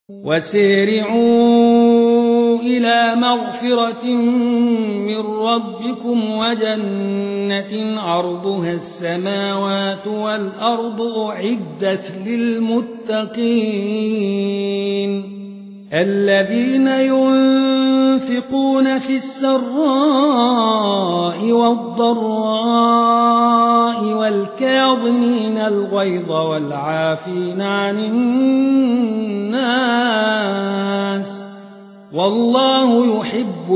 وسارعوا إلى مغفرة من ربكم وجنة عرضها السماوات والأرض أعدت للمتقين الذين ينفقون في السراء والضراء والكاظمين الغيظ والعافين عن الناس والله يحب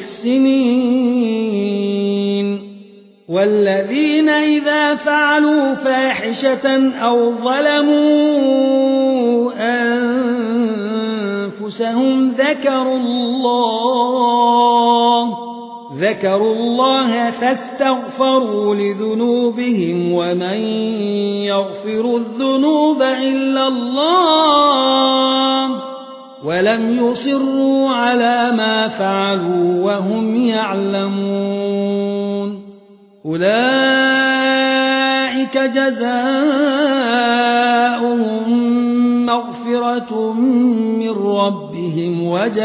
المحسنين والذين إذا فعلوا فاحشة أو ظلموا أنفسهم ذكروا الله فاستغفروا لذنوبهم ومن يغفر الذنوب إلا الله ولم يصروا على ما فعلوا وهم يعلمون أولئك جزاؤهم مغفرة من ربهم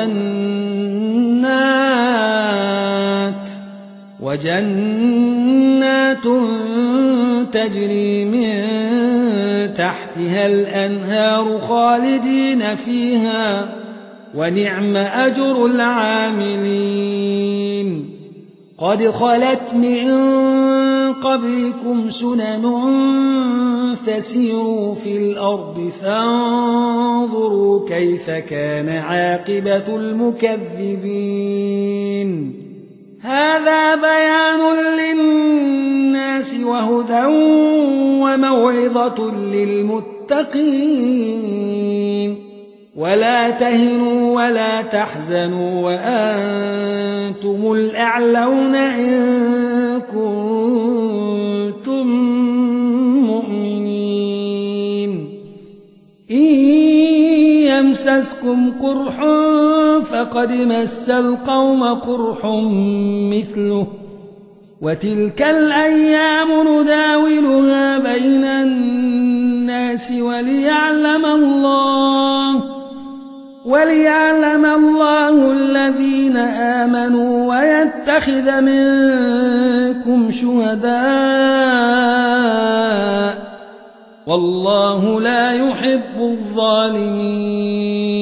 وجنات تجري من تحتها الأنهار خالدين فيها ونعم أجر العاملين قد خلت من قبلكم سنن فسيروا في الأرض فانظروا كيف كان عاقبة المكذبين هذا بيان للناس وهدى وموعظة للمتقين ولا تهنوا ولا تحزنوا وأنتم الأعلون إن كنتم مؤمنين إن يمسسكم قرح فقد مس القوم قرح مثله وتلك الأيام نداولها بين الناس وليعلم الله الذين آمنوا ويتخذ منكم شهداء والله لا يحب الظالمين